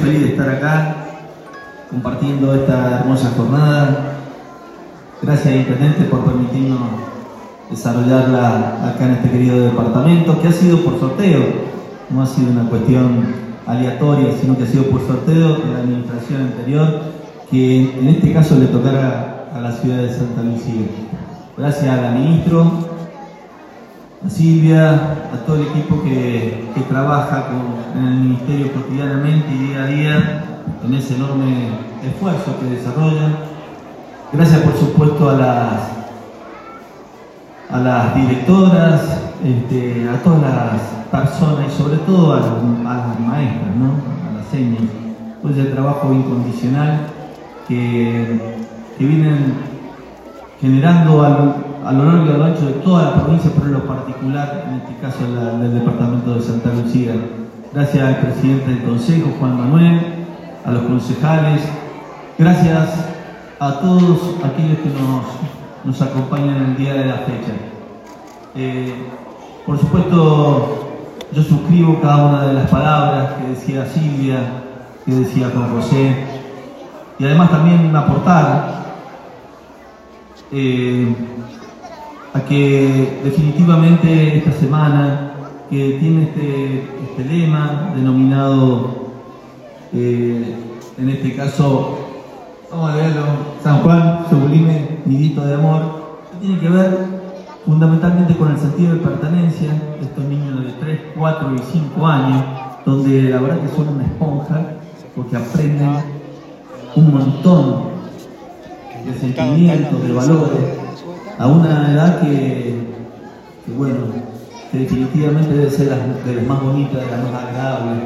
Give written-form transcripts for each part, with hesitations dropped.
Feliz de estar acá compartiendo esta hermosa jornada. Gracias, Intendente, por permitirnos desarrollarla acá en este querido departamento, que ha sido por sorteo, no ha sido una cuestión aleatoria, sino que ha sido por sorteo de la administración anterior, que en este caso le tocara a la ciudad de Santa Lucía. Gracias a la ministra, a Silvia, a todo el equipo que trabaja en el Ministerio cotidianamente y día a día en ese enorme esfuerzo que desarrollan. Gracias, por supuesto, a las directoras, a todas las personas y sobre todo a las maestras, ¿no? A las señas, pues el trabajo incondicional que vienen generando a lo largo y a lo ancho de toda la provincia, pero en lo particular, en este caso del departamento de Santa Lucía. Gracias al presidente del Consejo, Juan Manuel, a los concejales, gracias a todos aquellos que nos acompañan en el día de la fecha. Por supuesto, yo suscribo cada una de las palabras que decía Silvia, que decía Juan José, y además también aportar a que definitivamente esta semana, que tiene este lema denominado, en este caso, vamos a leerlo, San Juan, sublime nidito de amor, que tiene que ver fundamentalmente con el sentido de pertenencia de estos niños de 3, 4 y 5 años, donde la verdad que son una esponja, porque aprenden un montón de sentimientos, de valores, a una edad que bueno, que definitivamente debe ser de las más bonitas, de las más agradables.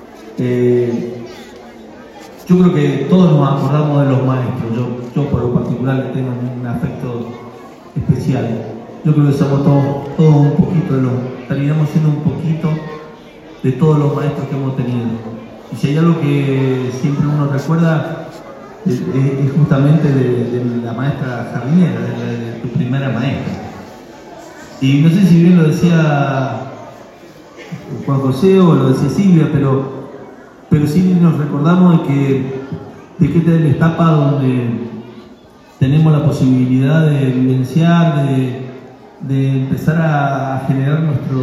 Yo creo que todos nos acordamos de los maestros. Yo por lo particular le tengo un afecto especial. Yo creo que somos todos un poquito terminamos siendo un poquito de todos los maestros que hemos tenido. Y si hay algo que siempre uno recuerda, es justamente de la maestra jardinera, de tu primera maestra. Y no sé si bien lo decía Juan José o lo decía Silvia, pero sí nos recordamos de que esta es la etapa donde tenemos la posibilidad de vivenciar, de empezar a generar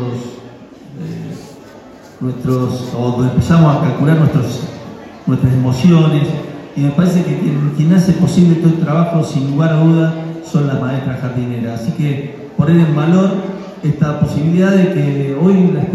o empezamos a calcular nuestras emociones. Y me parece que quien hace posible todo el trabajo, sin lugar a duda, son las maestras jardineras. Así que poner en valor esta posibilidad de que hoy la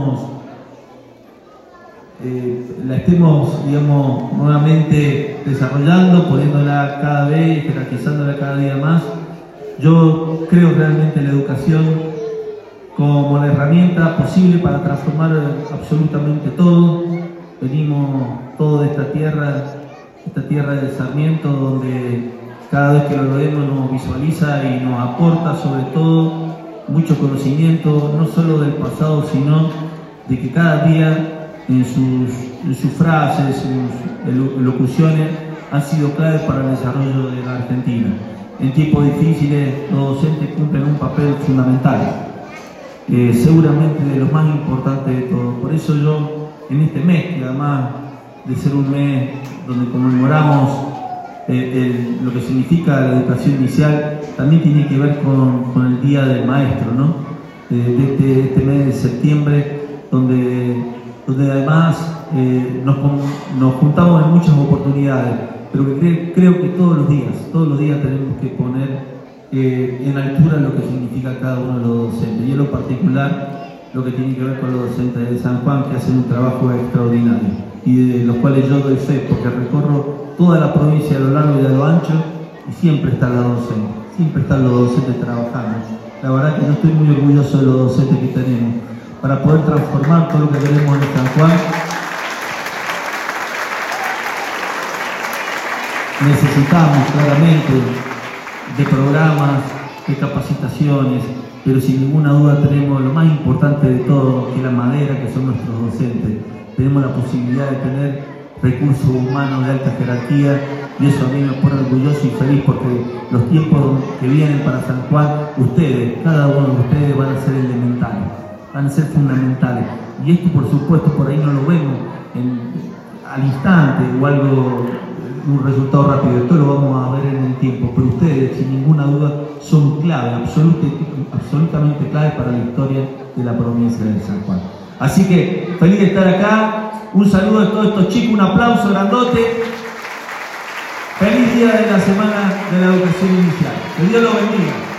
estemos, digamos, nuevamente desarrollando, poniéndola cada vez, jerarquizándola cada día más. Yo creo realmente en la educación como la herramienta posible para transformar absolutamente todo. Venimos todos de esta tierra de Sarmiento, donde cada vez que lo leemos nos visualiza y nos aporta sobre todo mucho conocimiento, no solo del pasado, sino de que cada día en sus frases, sus elocuciones han sido claves para el desarrollo de la Argentina. En tiempos difíciles los docentes cumplen un papel fundamental, seguramente de los más importantes de todos. Por eso yo, en este mes, que además de ser un mes donde conmemoramos lo que significa la educación inicial, también tiene que ver con el Día del Maestro, ¿no? De este mes de septiembre, donde además nos juntamos en muchas oportunidades, pero que creo que todos los días tenemos que poner en altura lo que significa cada uno de los docentes, y en lo particular lo que tiene que ver con los docentes de San Juan, que hacen un trabajo extraordinario y de los cuales yo doy fe, porque recorro toda la provincia a lo largo y a lo ancho y siempre están los docentes trabajando. La verdad que yo estoy muy orgulloso de los docentes que tenemos para poder transformar todo lo que queremos en San Juan. Necesitamos claramente de programas, de capacitaciones, pero sin ninguna duda tenemos lo más importante de todo, que es la madera, que son nuestros docentes. Tenemos la posibilidad de tener recursos humanos de alta jerarquía, y eso a mí me pone orgulloso y feliz, porque los tiempos que vienen para San Juan, cada uno de ustedes van a ser elementales, van a ser fundamentales. Y esto, por supuesto, por ahí no lo vemos al instante o algo, un resultado rápido. Esto lo vamos a ver en el tiempo, pero ustedes, sin ninguna duda, son clave, absolutamente clave para la historia de la provincia de San Juan. Así que feliz de estar acá. Un saludo a todos estos chicos, un aplauso grandote. Feliz día de la Semana de la Educación Inicial. Que Dios los bendiga.